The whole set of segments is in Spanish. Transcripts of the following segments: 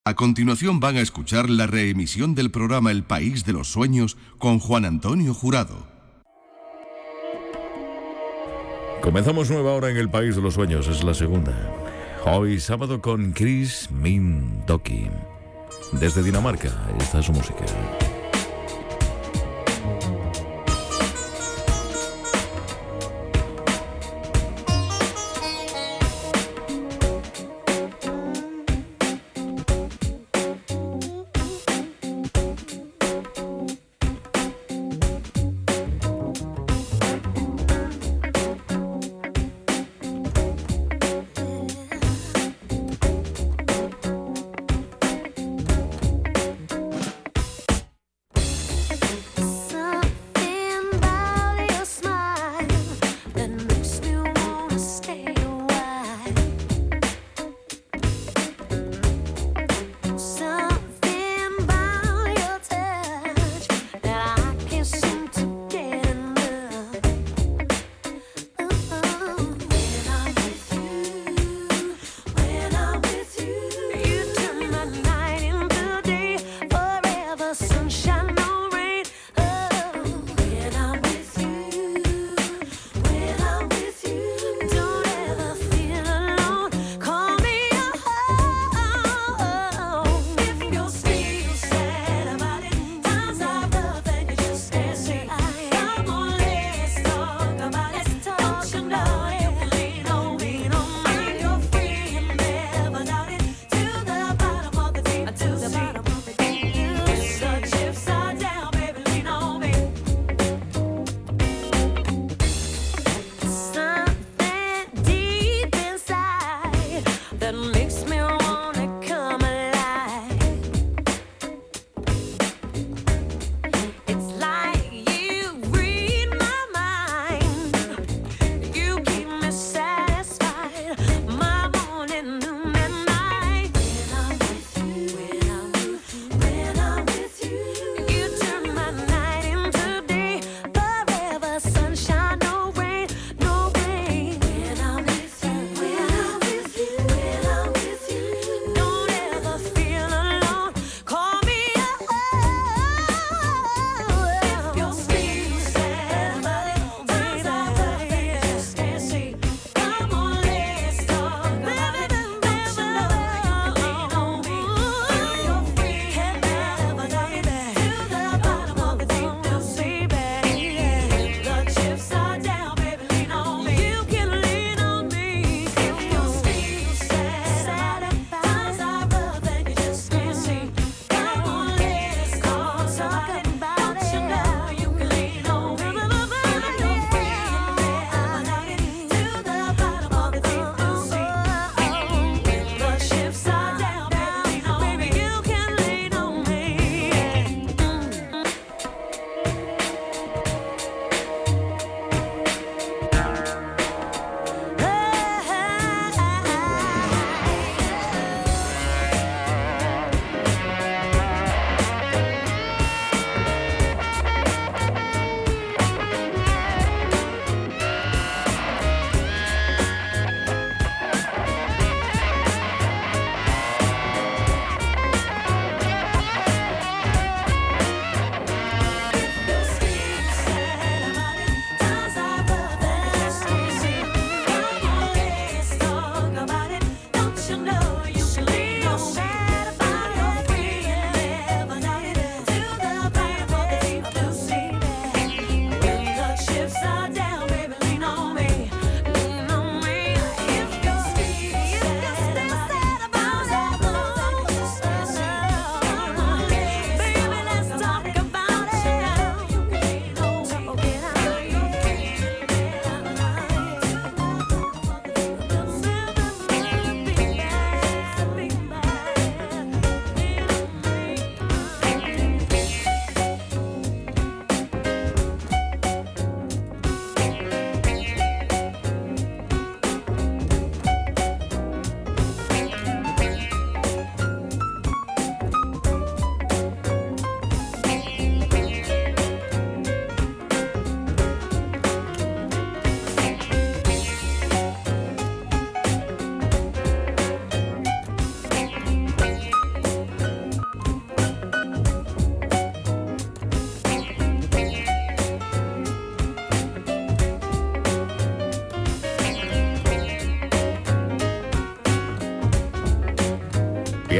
A continuación van a escuchar la reemisión del programa El País de los Sueños con Juan Antonio Jurado. Comenzamos nueva hora en El País de los Sueños, es la segunda. Hoy sábado con Chris Mindoki. Desde Dinamarca, esta es su música.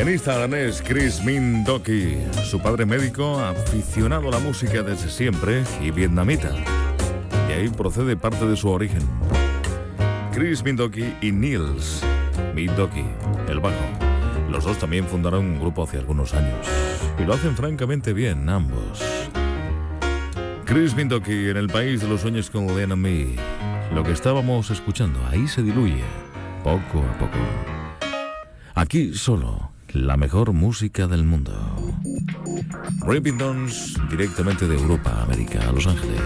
Pianista danés Chris Minh Doky, su padre médico, aficionado a la música desde siempre y vietnamita. De ahí procede parte de su origen. Chris Minh Doky y Niels Minh Doky, el bajo. Los dos también fundaron un grupo hace algunos años y lo hacen francamente bien ambos. Chris Minh Doky en el país de los sueños con Len and Me. Lo que estábamos escuchando ahí se diluye poco a poco. Aquí solo la mejor música del mundo. Rippingtons directamente de Europa a América, a Los Ángeles.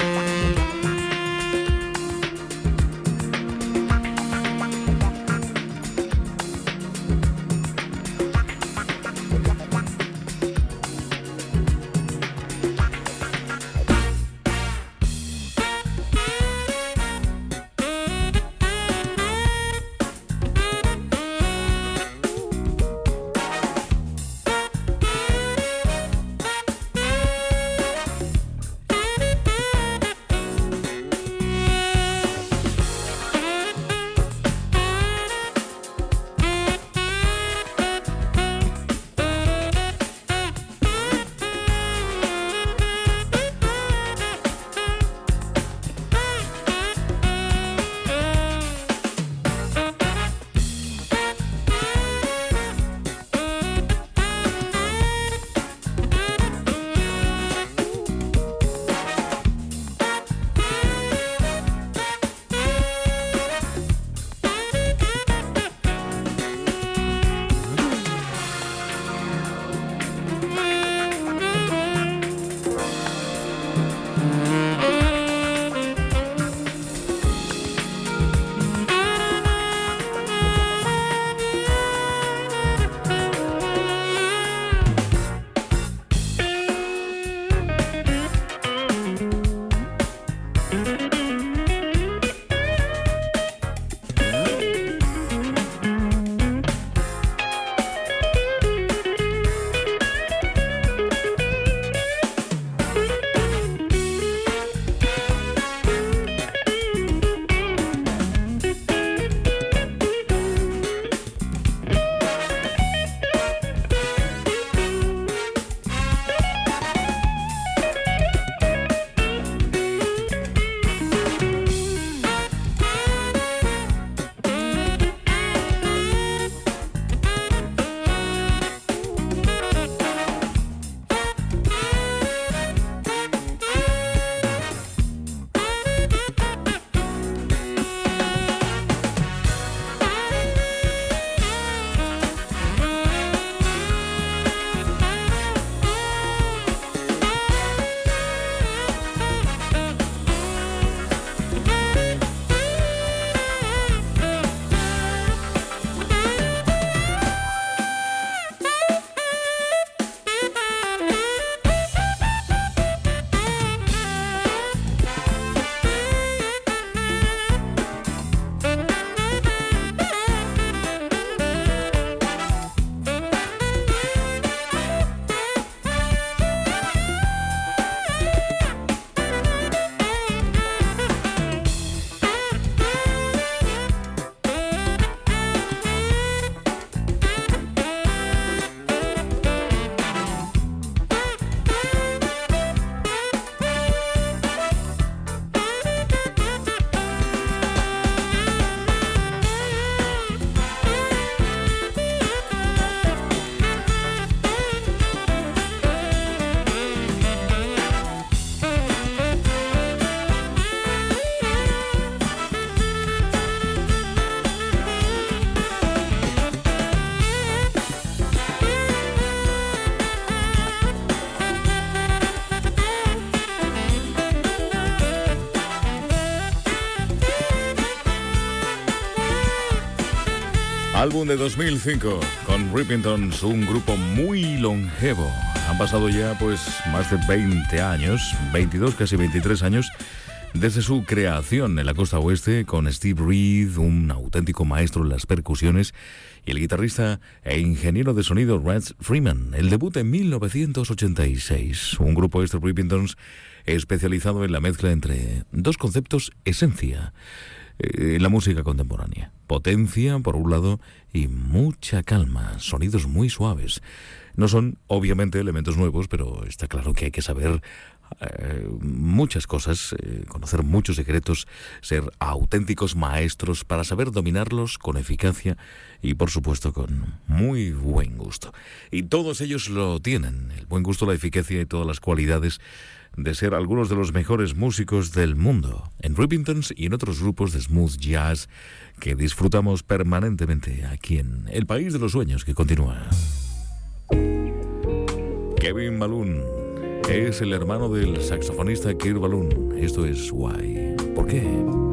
Álbum de 2005 con Rippingtons, un grupo muy longevo. Han pasado ya pues más de 20 años, 22, casi 23 años, desde su creación en la costa oeste con Steve Reed, un auténtico maestro en las percusiones, y el guitarrista e ingeniero de sonido Rex Freeman. El debut en 1986, un grupo Rippingtons especializado en la mezcla entre dos conceptos esencia. en la música contemporánea. Potencia, por un lado, y mucha calma, sonidos muy suaves. No son, obviamente, elementos nuevos, pero está claro que hay que saber muchas cosas, conocer muchos secretos, ser auténticos maestros para saber dominarlos con eficacia y, por supuesto, con muy buen gusto. Y todos ellos lo tienen, el buen gusto, la eficacia y todas las cualidades de ser algunos de los mejores músicos del mundo, en Ripingtons y en otros grupos de smooth jazz que disfrutamos permanentemente aquí en El País de los Sueños, que continúa. Kevin Balloon es el hermano del saxofonista Kirk Balloon. Esto es Why. ¿Por qué?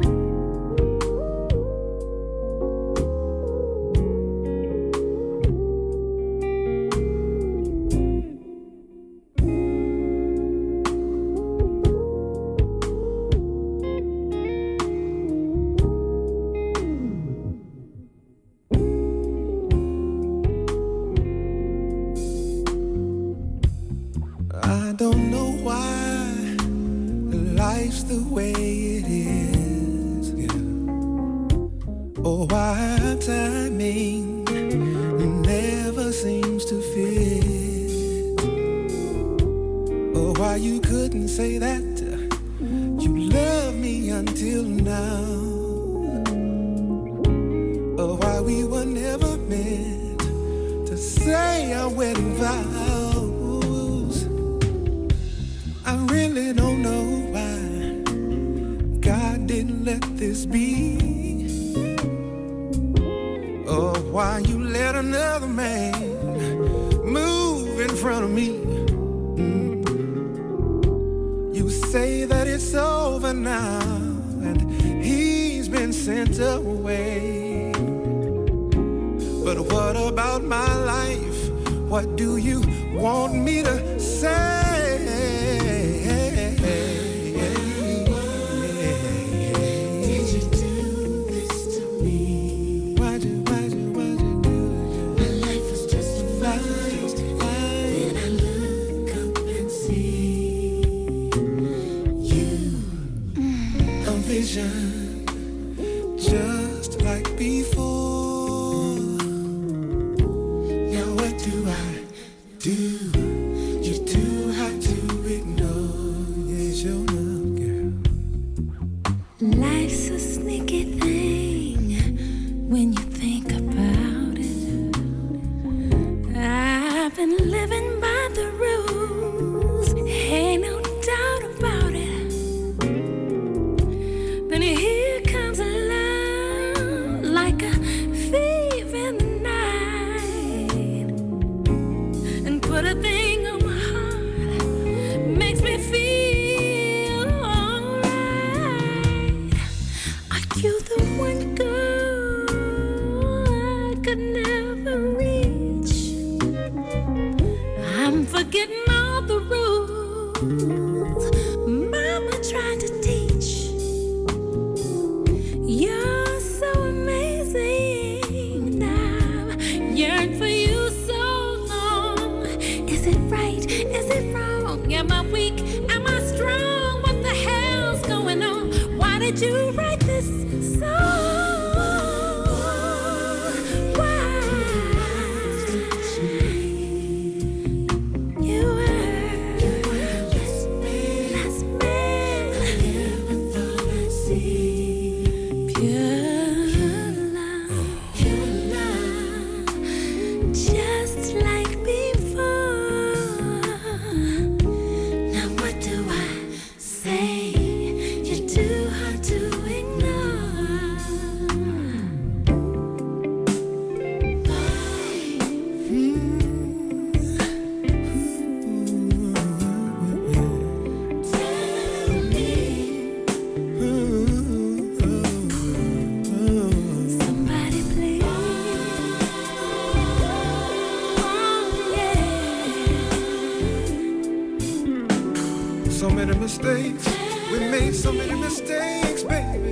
We made so many mistakes, baby.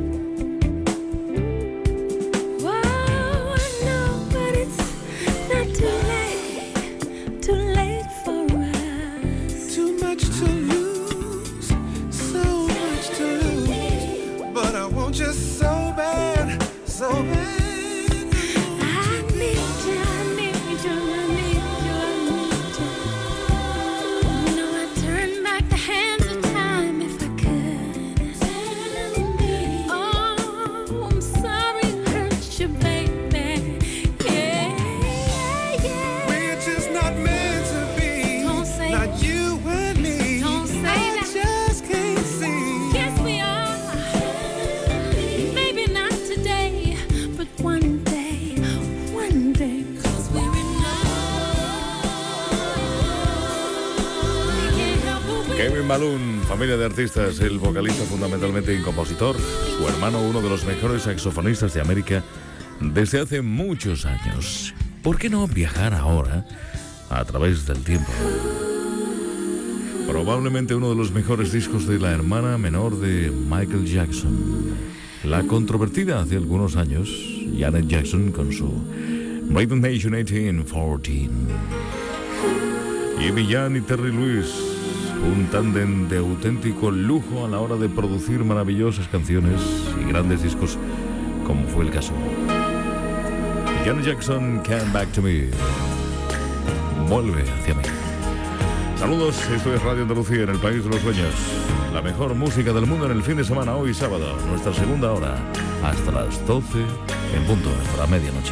Whoa, I know, but it's not too late for us. Too much to lose, so much to lose. But I want you so Kevin Balloon, familia de artistas, el vocalista fundamentalmente y compositor, su hermano uno de los mejores saxofonistas de América desde hace muchos años. ¿Por qué no viajar ahora a través del tiempo? Probablemente uno de los mejores discos de la hermana menor de Michael Jackson, la controvertida hace algunos años Janet Jackson con su Rhythm Nation 1814. Jimmy Jam y Terry Lewis, un tándem de auténtico lujo a la hora de producir maravillosas canciones y grandes discos, como fue el caso. Janet Jackson, Come Back to Me, vuelve hacia mí. Saludos, esto es Radio Andalucía en el País de los Sueños. La mejor música del mundo en el fin de semana, hoy sábado, nuestra segunda hora, hasta las 12 en punto, hasta la medianoche.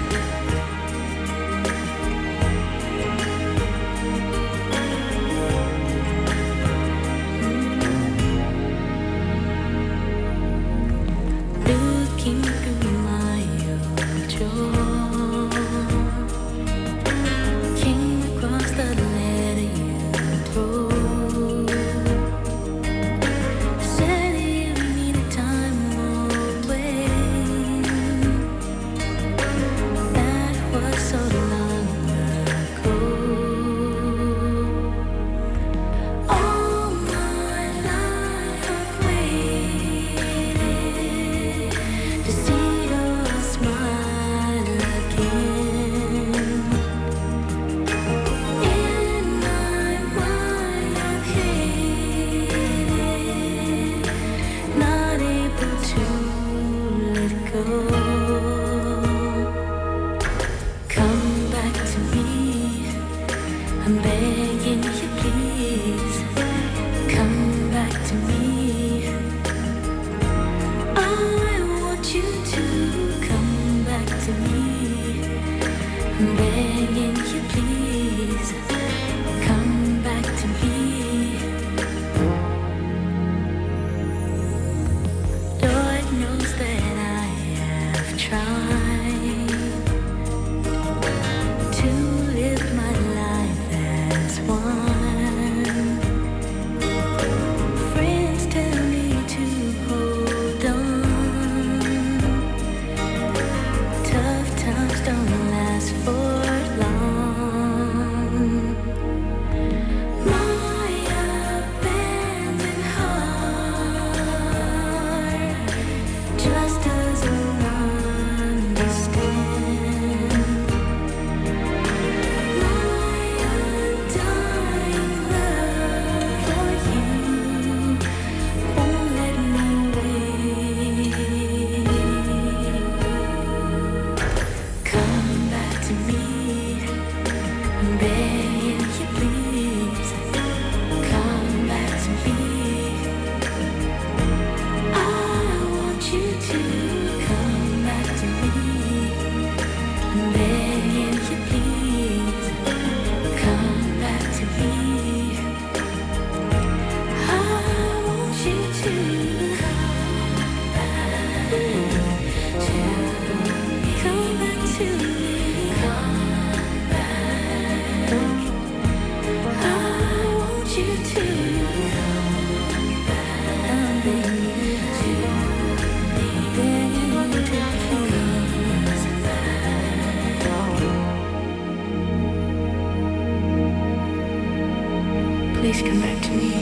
Please come back to me.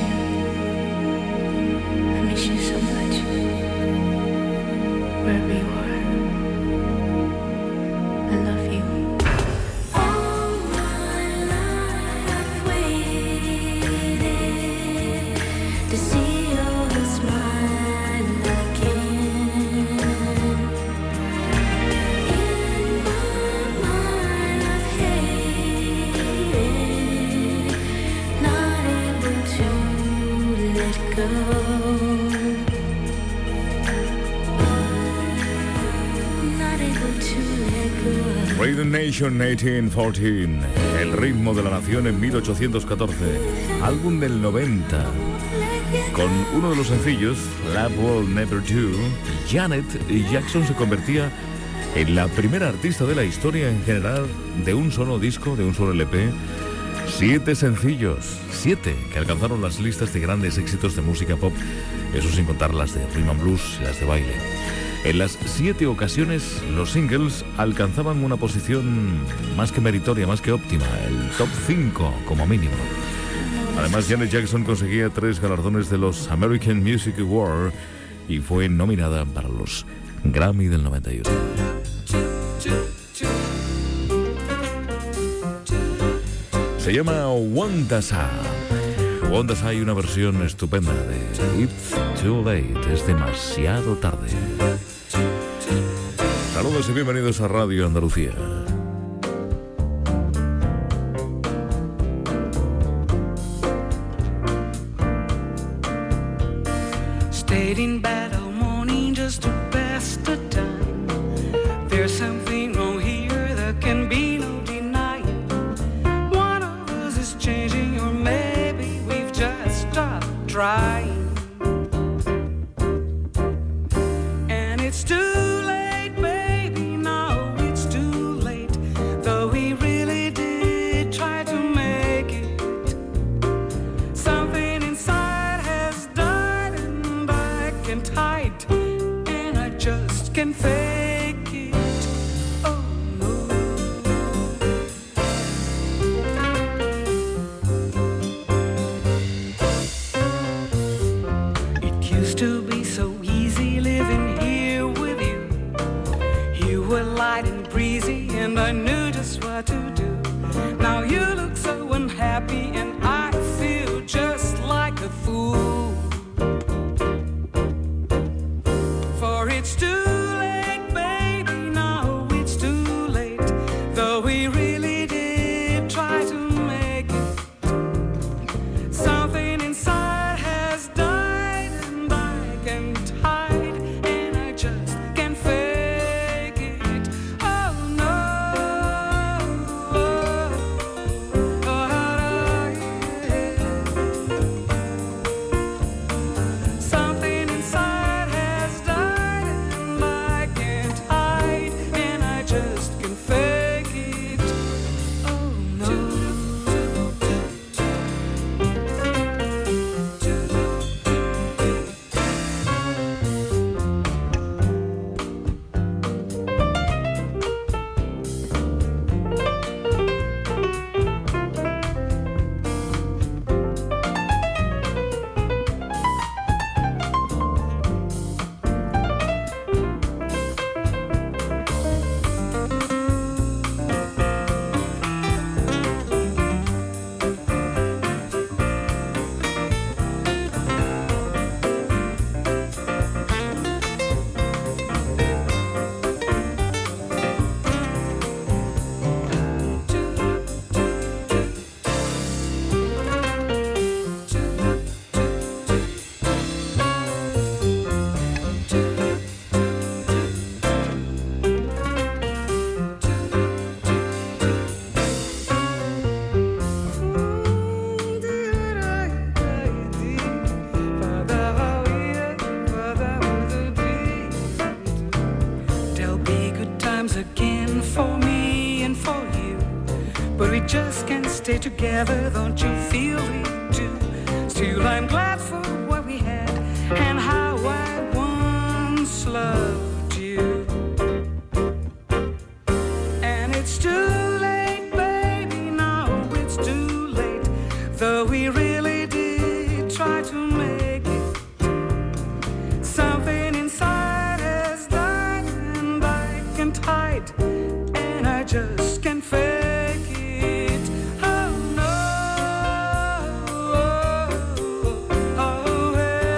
I miss you so much. Wherever you are, I love you. All my life I've waited to see your smile again. In my mind I've hated, not able to let go. Rhythm Nation 1814, el ritmo de la nación en 1814, álbum del 90. Con uno de los sencillos, Love Will Never Do, Janet Jackson se convertía en la primera artista de la historia en generar de un solo disco, de un solo LP, 7 sencillos, 7 que alcanzaron las listas de grandes éxitos de música pop, eso sin contar las de rhythm and blues y las de baile. En las 7 ocasiones, los singles alcanzaban una posición más que meritoria, más que óptima, el top 5 como mínimo. Además, Janet Jackson conseguía 3 galardones de los American Music Awards y fue nominada para los Grammy del 91. Se llama Wondasa. Wondasa, hay una versión estupenda de It's Too Late, es demasiado tarde. Saludos y bienvenidos a Radio Andalucía. Stayed in bed all morning just to pass the time. There's something wrong here, there can be no denying. One of us is changing, or maybe we've just stopped trying. And it's too late, baby, now it's too late. Though we really did try to make it. Something inside has died and I can't hide, and I just can't fake it. Oh no. It used to be so easy living here with you. You were light and breezy and I knew just what to do. Now you look so unhappy and I feel just like a fool. For it's too late, baby, now it's too late. Though we really did try to make it. Something inside has died and I can't hide, and I just can't fake it. Oh no. Something inside has died and I can't hide, and I just can't fake it. Oh no. There'll be good times again for me and for you, but we just can't stay together, don't you feel it too? Still I'm glad for what we had and how I once loved you. And it's too late, baby, now it's too late. Though we really did try to make it. Something inside has died and I can't hide, and I just can't fake it. Oh no. Oh,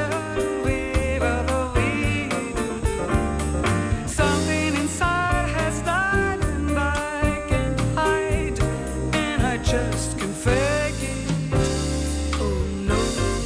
something inside has died and I can't hide, and I just can't fake it. Oh no.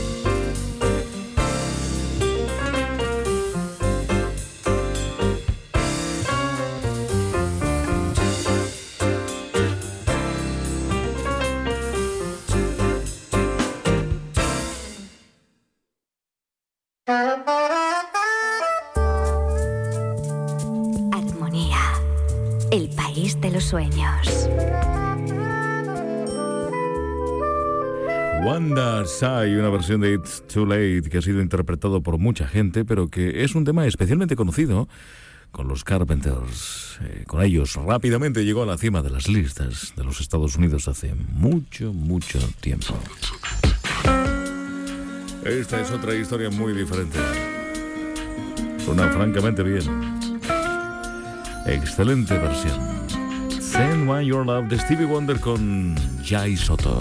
Armonía, el país de los sueños. Wanda Sai, una versión de It's Too Late que ha sido interpretado por mucha gente, pero que es un tema especialmente conocido con los Carpenters. Con ellos rápidamente llegó a la cima de las listas de los Estados Unidos hace mucho, mucho tiempo. Esta es otra historia muy diferente. Suena francamente bien. Excelente versión. Send One Your Love de Stevie Wonder con Jai Soto.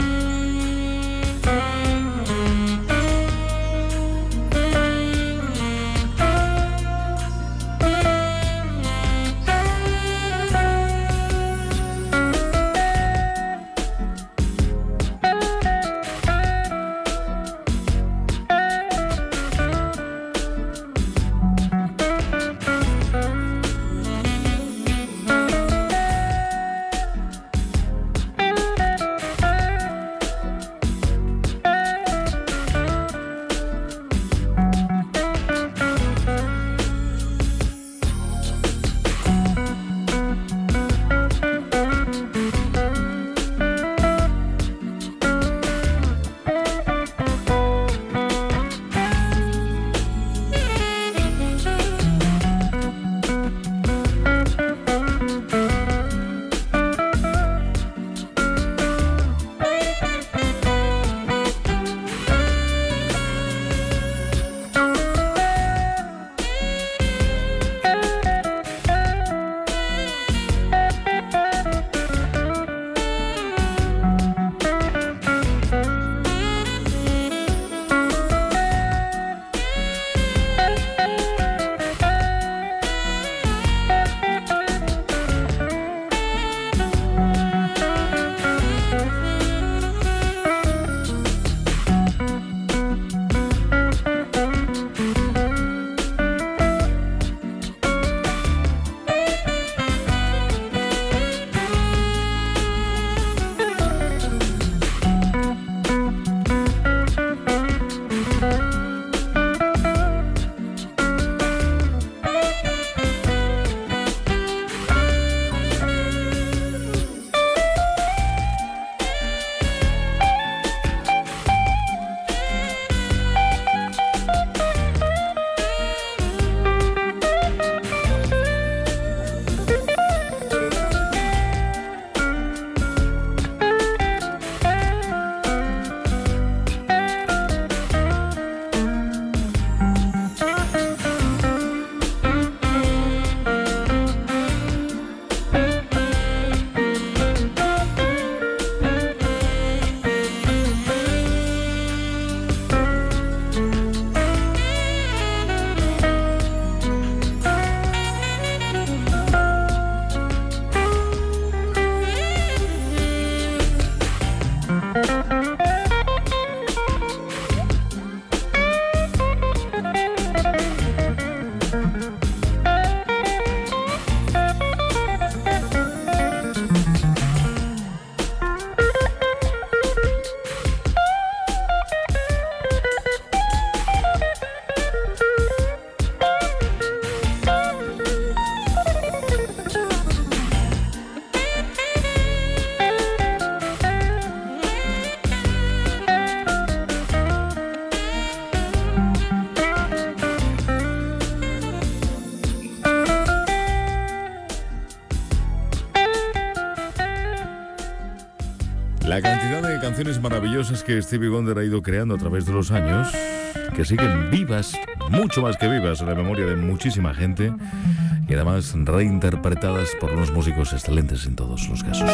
La cantidad de canciones maravillosas que Stevie Wonder ha ido creando a través de los años, que siguen vivas, mucho más que vivas, en la memoria de muchísima gente, y además reinterpretadas por unos músicos excelentes en todos los casos.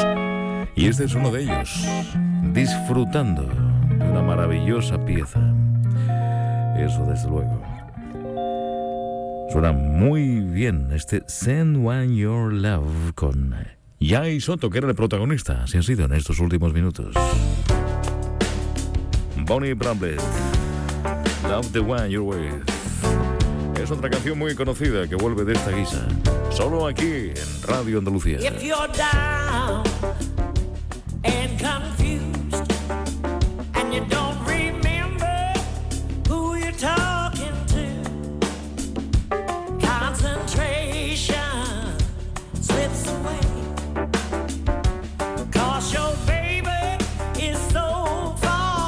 Y este es uno de ellos, disfrutando de una maravillosa pieza. Eso desde luego. Suena muy bien este Send One Your Love con Jai Soto, que era el protagonista, así ha sido en estos últimos minutos. Bonnie Bramlett, Love the One You're With. Es otra canción muy conocida que vuelve de esta guisa, solo aquí en Radio Andalucía. If you're down and confused and you don't remember who you're talking to, concentration slips away. Your baby is so far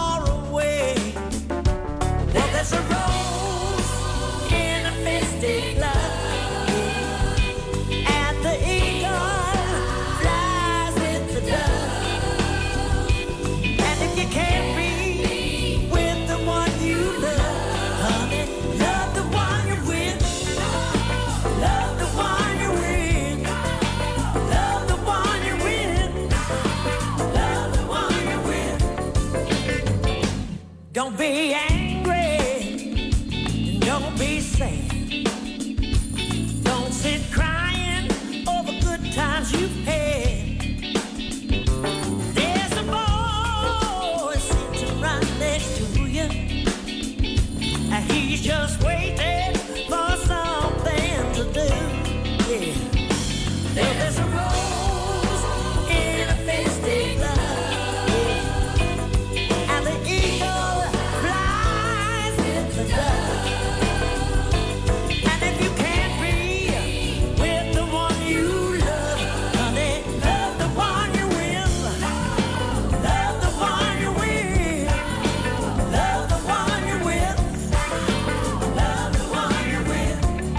be angry, and don't be sad. Don't sit crying over good times you've had. There's a boy sitting right next to you, and he's just waiting for something to do. Yeah. There's a rose in a festive glove, yeah. And the eagle flies with the dove. And if you can't be with the one you love, honey, love the one you're with. Love the one you're with. Love the one you're with. Love the one you're with.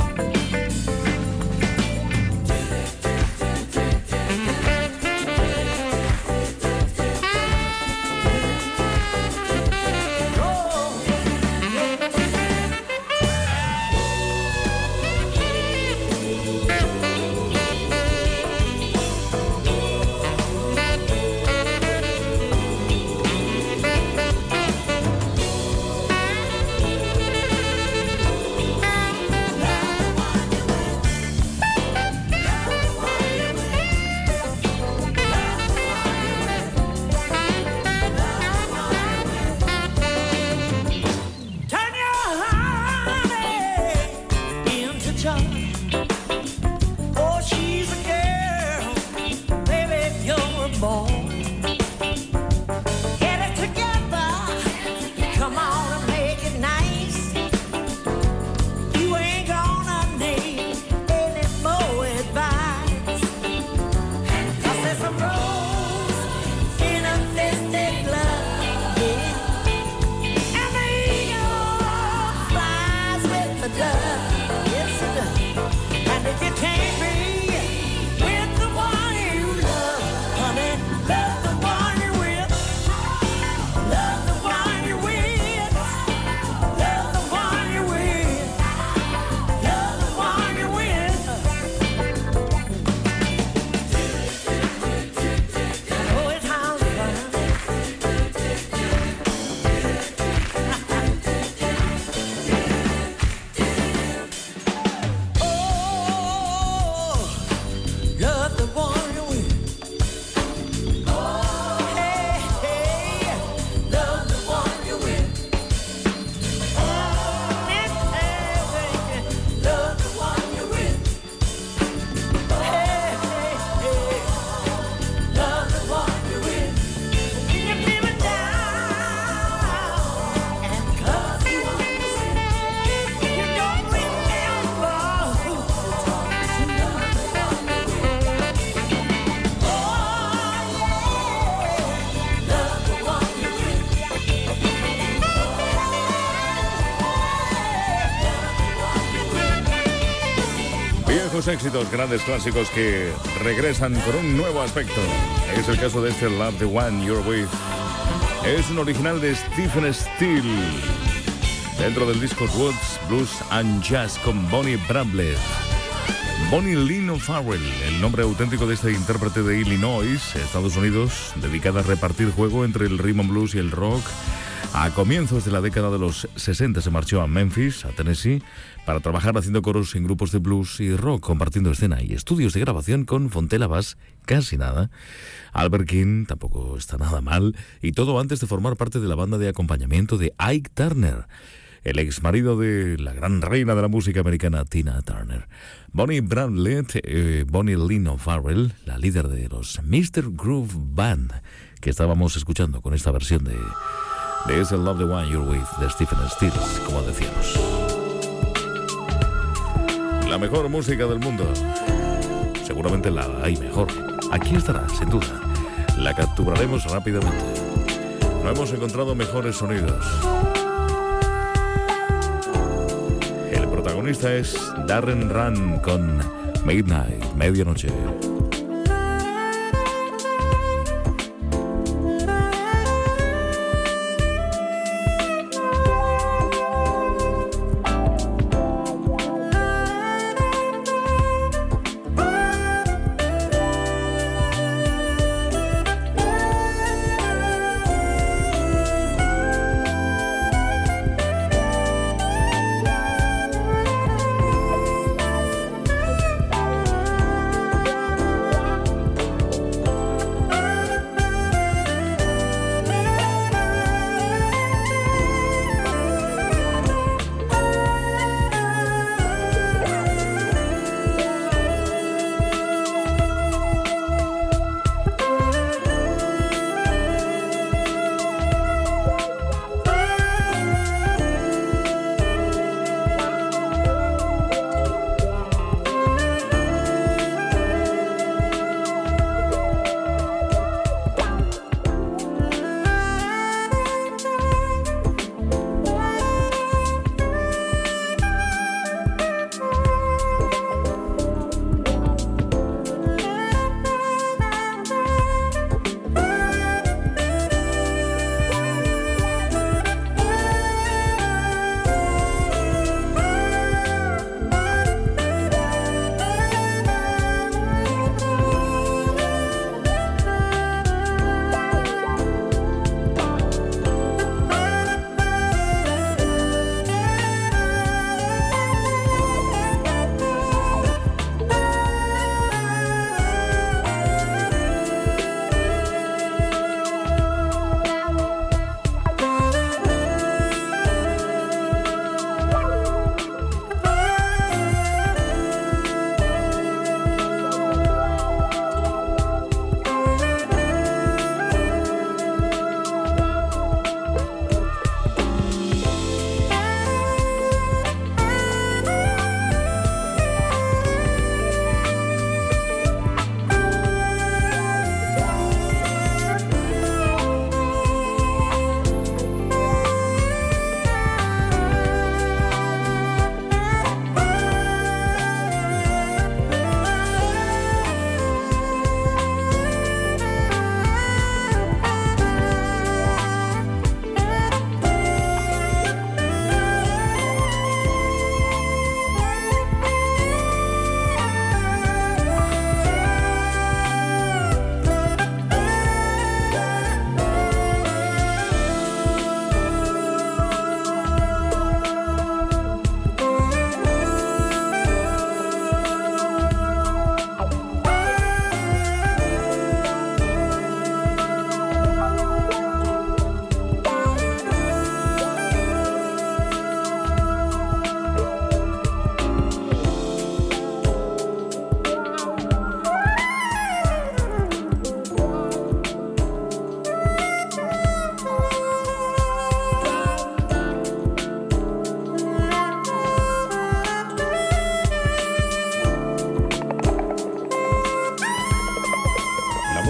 Turn your honey into joy. Oh, she's a girl, baby, you're a boy. Get it together, come on and make it nice. You ain't gonna need any more advice. 'Cause there's a rose in a festive glove, yeah. And the eagle flies with the dove, yes it does. And if you can't be with the one you love, honey, love the one you're with. Love the one you're with. Love the one you're with. Love the one you're with. Oh, it sounds fun. Oh, love the one you're with. Oh, hey, hey, love the one you're with. Oh, hey, hey, love the one you're with. Hey, hey, hey, love the one you're with. When you're feeling down and 'cause you understand, you don't remember who you're talking to. Love the one you're with. Oh, yeah, love the one you're with. Viejos éxitos, grandes clásicos que regresan con un nuevo aspecto. Es el caso de este Love the One You're With. Es un original de Stephen Steele, dentro del disco Roots, Blues and Jazz con Bonnie Bradley. Bonnie Lynn O'Farrell, el nombre auténtico de este intérprete de Illinois, Estados Unidos, dedicada a repartir juego entre el rhythm and blues y el rock. A comienzos de la década de los 60 se marchó a Memphis, a Tennessee, para trabajar haciendo coros en grupos de blues y rock, compartiendo escena y estudios de grabación con Fontella Bass, casi nada. Albert King tampoco está nada mal, y todo antes de formar parte de la banda de acompañamiento de Ike Turner, el ex marido de la gran reina de la música americana, Tina Turner. Bonnie Bradley, Bonnie Lynn O'Farrell, la líder de los Mr. Groove Band, que estábamos escuchando con esta versión de ese Love the One You're With de Stephen Steele, como decíamos. La mejor música del mundo. Seguramente la hay mejor. Aquí estará, sin duda. La capturaremos rápidamente. No hemos encontrado mejores sonidos. El protagonista es Darren Run con Midnight, Medianoche.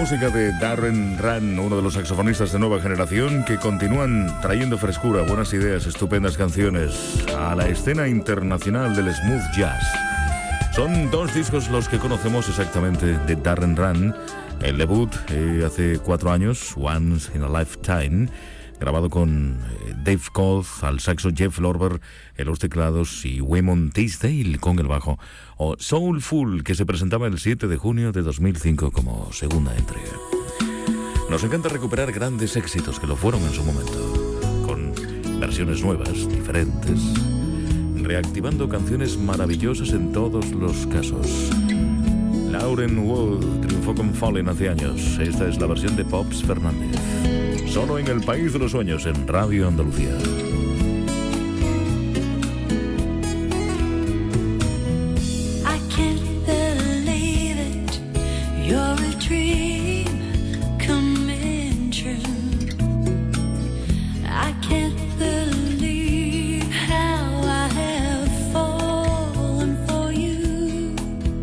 música de Darren Rann, uno de los saxofonistas de nueva generación que continúan trayendo frescura, buenas ideas, estupendas canciones a la escena internacional del smooth jazz. Son 2 discos los que conocemos exactamente de Darren Rann. El debut hace 4 años, Once in a Lifetime, grabado con Dave Koz al saxo, Jeff Lorber en los teclados y Waymon Tisdale con el bajo, o Soulful, que se presentaba el 7 de junio de 2005 como segunda entrega. Nos encanta recuperar grandes éxitos que lo fueron en su momento, con versiones nuevas, diferentes, reactivando canciones maravillosas en todos los casos. Lauren Wood triunfó con Fallen hace años. Esta es la versión de Pops Fernández. Solo en el País de los Sueños, en Radio Andalucía. I can't believe it, you're a dream coming true. I can't believe how I have fallen for you.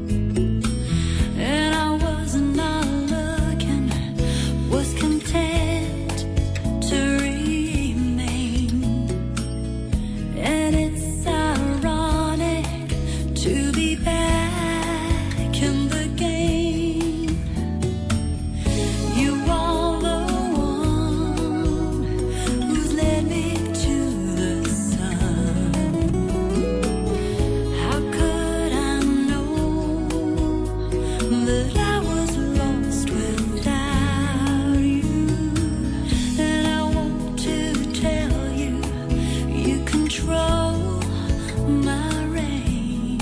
And I was not looking, was content to remain. And it's ironic to be back in the game. You are the one who's led me to the sun. How could I know that I was lost without you? And I want to tell you, you control my reign.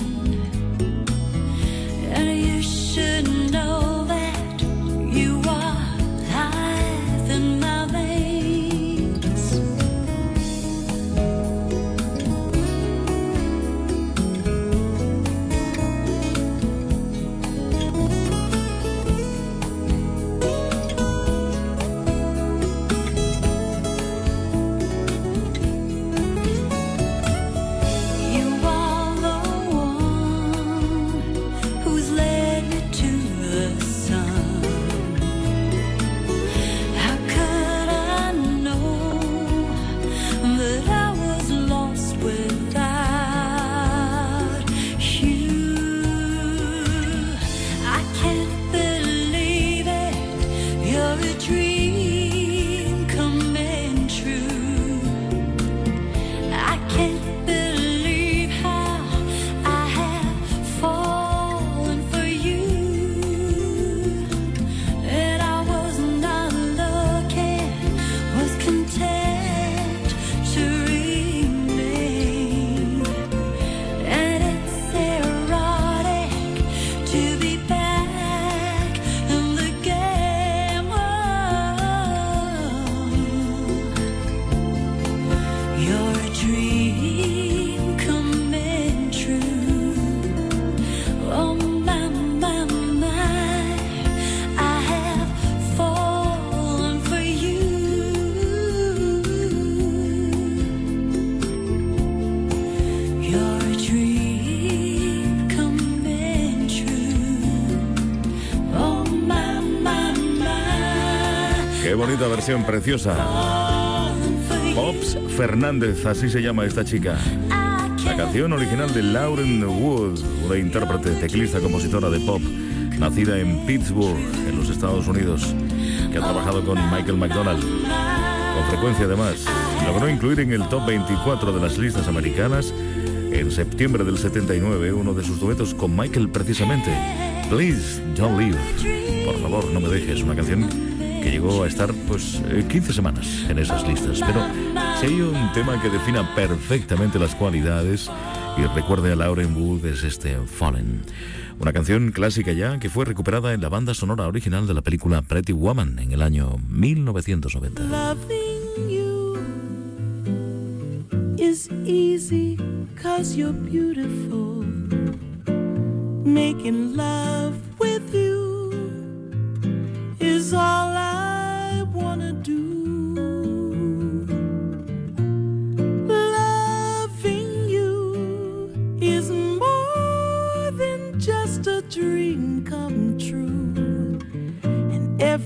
And you should know that you are life in my veins. You are the one who's led me to the sun. How could I know that I was lost without you? I can't believe it, you're a dream coming true. I can't believe how I have fallen for you. And I was not looking, was content to remain. And it's erotic to be back in the game. You're a dream coming true. Oh my, my, my, I have fallen for you. You're a dream coming true. Oh my, my, my, Qué bonita versión, preciosa. fallen for you. Pops Fernández, así se llama esta chica. La canción original de Lauren Wood, una intérprete, teclista, compositora de pop, nacida en Pittsburgh, en los Estados Unidos, que ha trabajado con Michael McDonald con frecuencia. Además, logró incluir en el top 24 de las listas americanas en septiembre del 79 uno de sus duetos con Michael, precisamente, Please Don't Leave. Por favor, no me dejes, una canción que llegó a estar 15 semanas en esas listas. Pero si hay un tema que defina perfectamente las cualidades y recuerde a Lauren Wood, es este Fallen, una canción clásica ya que fue recuperada en la banda sonora original de la película Pretty Woman en el año 1990. Loving you is easy 'cause you're beautiful. Making love with you is all I wanna do. Loving you is more than just a dream come true. And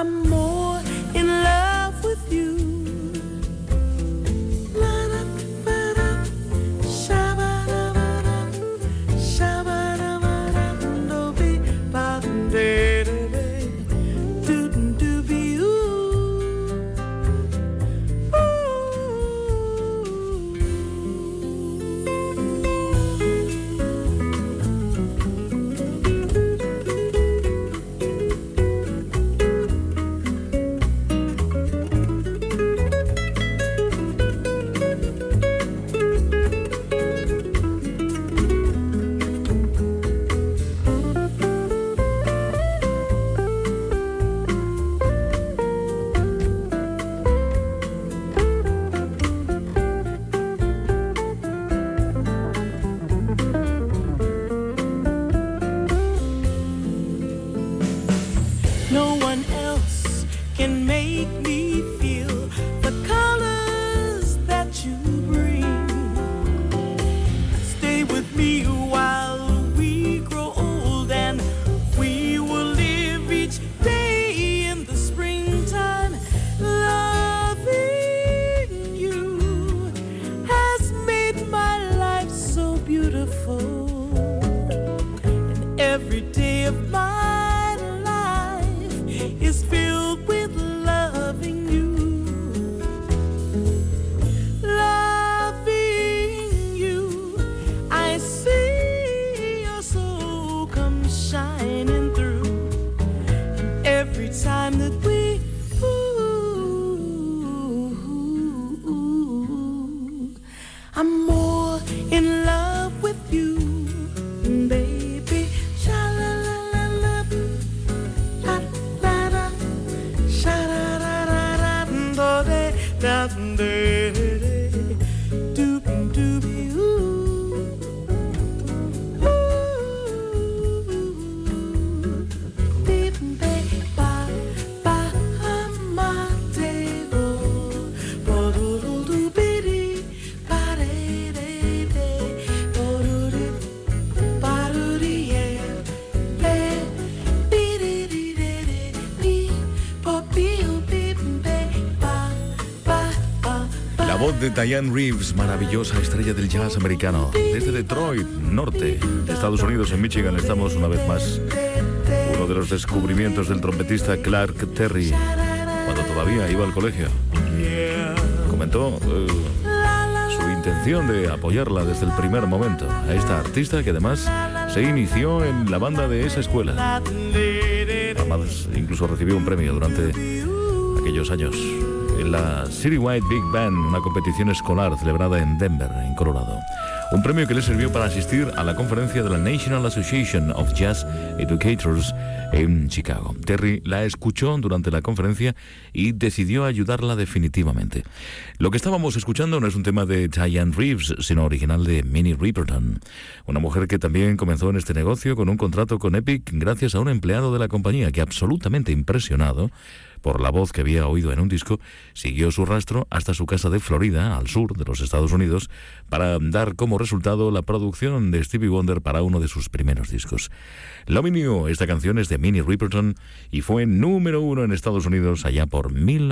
I'm more in love with you. No one else can make me feel the colors that you bring. Stay with me while we grow old, and we will live each day in the springtime. Loving you has made my life so beautiful, and every day of my is filled with loving you. Loving you, I see your soul come shining through. And every time that we I'm more in love with you, baby. La voz de Diane Reeves, maravillosa estrella del jazz americano. Desde Detroit, norte de Estados Unidos, en Michigan, estamos una vez más. Uno de los descubrimientos del trompetista Clark Terry, cuando todavía iba al colegio. Comentó su intención de apoyarla desde el primer momento a esta artista que además se inició en la banda de esa escuela. Además, incluso recibió un premio durante aquellos años en la Citywide Big Band, una competición escolar celebrada en Denver, en Colorado. Un premio que le sirvió para asistir a la conferencia de la National Association of Jazz Educators en Chicago. Terry la escuchó durante la conferencia y decidió ayudarla definitivamente. Lo que estábamos escuchando no es un tema de Diane Reeves, sino original de Minnie Riperton, una mujer que también comenzó en este negocio con un contrato con Epic gracias a un empleado de la compañía que, absolutamente impresionado por la voz que había oído en un disco, siguió su rastro hasta su casa de Florida, al sur de los Estados Unidos, para dar como resultado la producción de Stevie Wonder para uno de sus primeros discos. Loving You, esta canción es de Minnie Riperton y fue número 1 en Estados Unidos allá por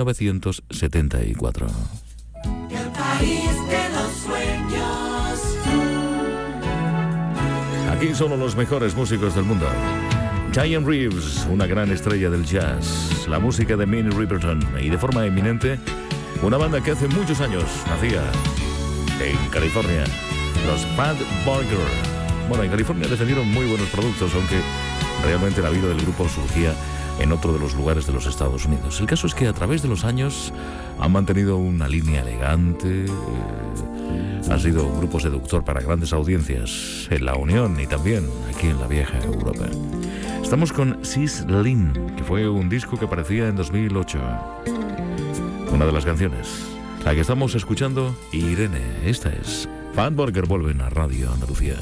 1974. El país de los sueños. Aquí solo los mejores músicos del mundo. Diane Reeves, una gran estrella del jazz, la música de Minnie Riperton y de forma eminente, una banda que hace muchos años nacía en California, los Fat Burger. Bueno, en California defendieron muy buenos productos, aunque realmente la vida del grupo surgía en otro de los lugares de los Estados Unidos. El caso es que a través de los años han mantenido una línea elegante, han sido un grupo seductor para grandes audiencias en la Unión y también aquí en la vieja Europa. Estamos con Sis Lynn, que fue un disco que aparecía en 2008. Una de las canciones, la que estamos escuchando, Irene. Esta es Fat Burger, vuelven a Radio Andalucía.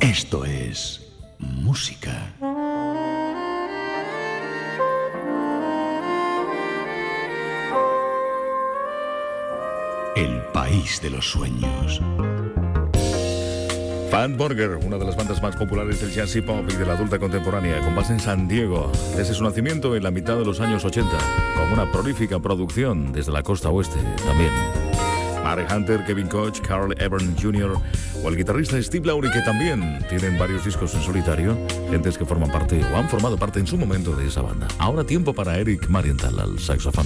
Esto es música. El país de los sueños. Fatburger, una de las bandas más populares del jazz y pop y de la adulta contemporánea, con base en San Diego, desde su nacimiento en la mitad de los años 80, con una prolífica producción desde la costa oeste también. Mark Hunter, Kevin Koch, Carl Evans Jr. o el guitarrista Steve Lowry, que también tienen varios discos en solitario, gentes que forman parte o han formado parte en su momento de esa banda. Ahora tiempo para Eric Marienthal al saxofón.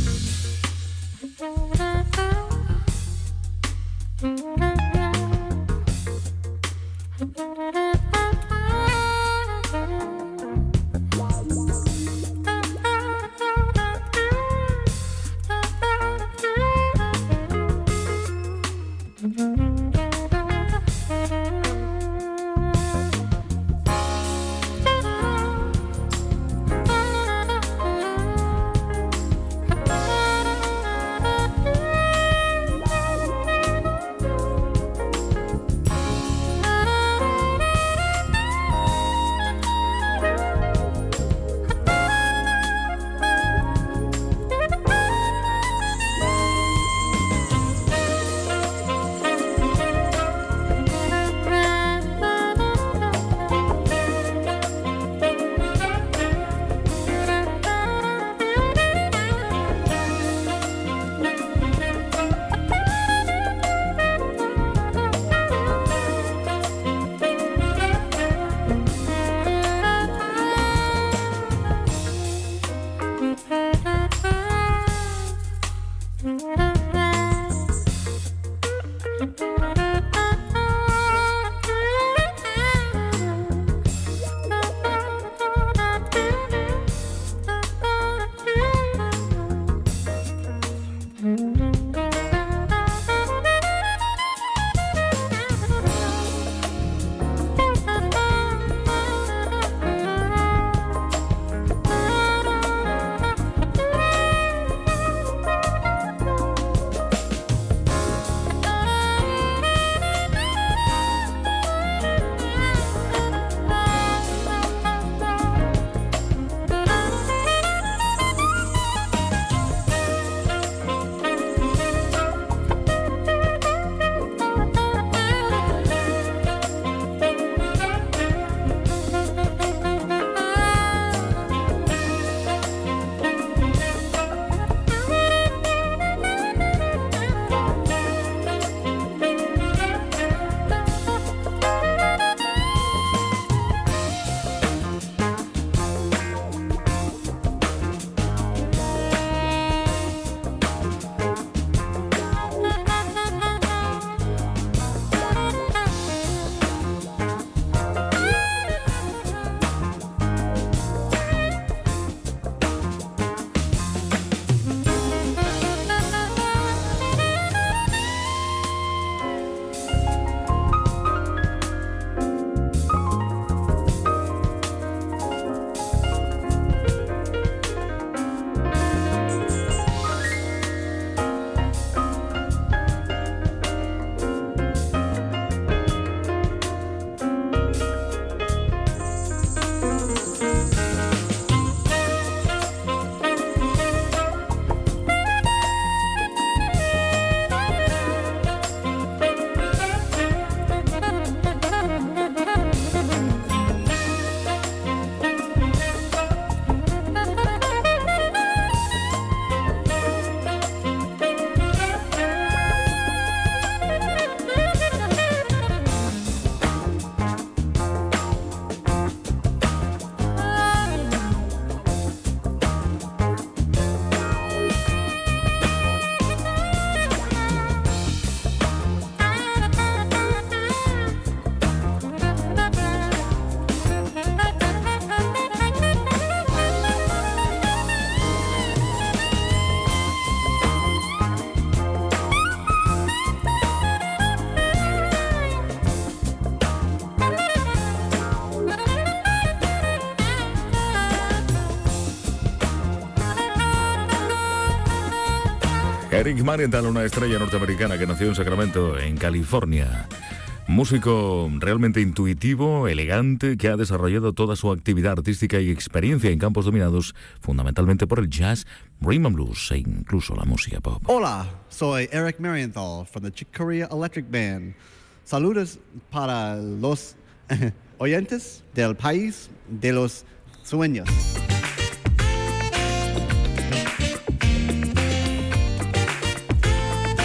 Eric Marienthal, una estrella norteamericana que nació en Sacramento, en California. Músico realmente intuitivo, elegante, que ha desarrollado toda su actividad artística y experiencia en campos dominados fundamentalmente por el jazz, rhythm and blues e incluso la música pop. Hola, soy Eric Marienthal from the Chick Corea Electric Band. Saludos para los oyentes del país de los sueños.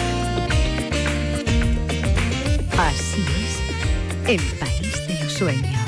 Así es, el país de los sueños.